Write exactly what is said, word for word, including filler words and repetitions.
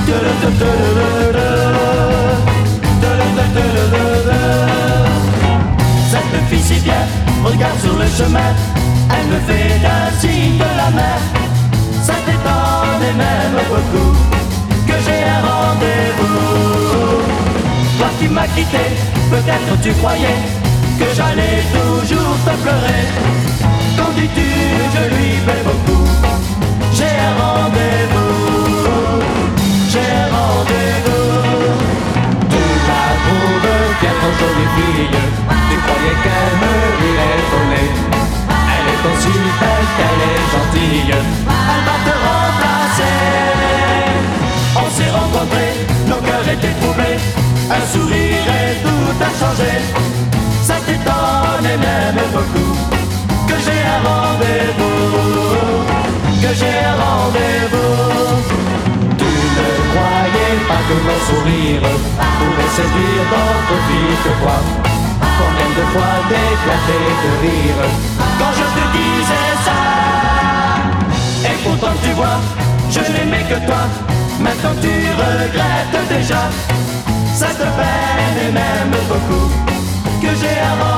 Cette fille si bien, regarde sur le chemin, elle me fait d'un signe de la main. Ça t'étonne et même beaucoup que j'ai un rendez-vous. Toi qui m'as quitté, peut-être tu croyais que j'allais toujours te pleurer. Quand dis-tu, je lui fais beaucoup. J'ai un rendez-vous, j'ai un rendez-vous. Tu la trouves bien trop jolie fille. Tu croyais qu'elle me voulait voler. Elle est aussi belle qu'elle est gentille. Elle va te remplacer. On s'est rencontrés, nos cœurs étaient troublés. Un sourire et tout a changé. Ça t'étonne et même beaucoup que j'ai un rendez-vous, que j'ai un rendez-vous. Tu ne croyais pas que mon sourire pouvait séduire d'autres filles que toi. Combien de fois d'éclater de rire quand je te disais ça. Et pourtant tu vois, je n'aimais que toi. Maintenant tu regrettes déjà. Ça te peine et même beaucoup que j'ai un rendez-vous.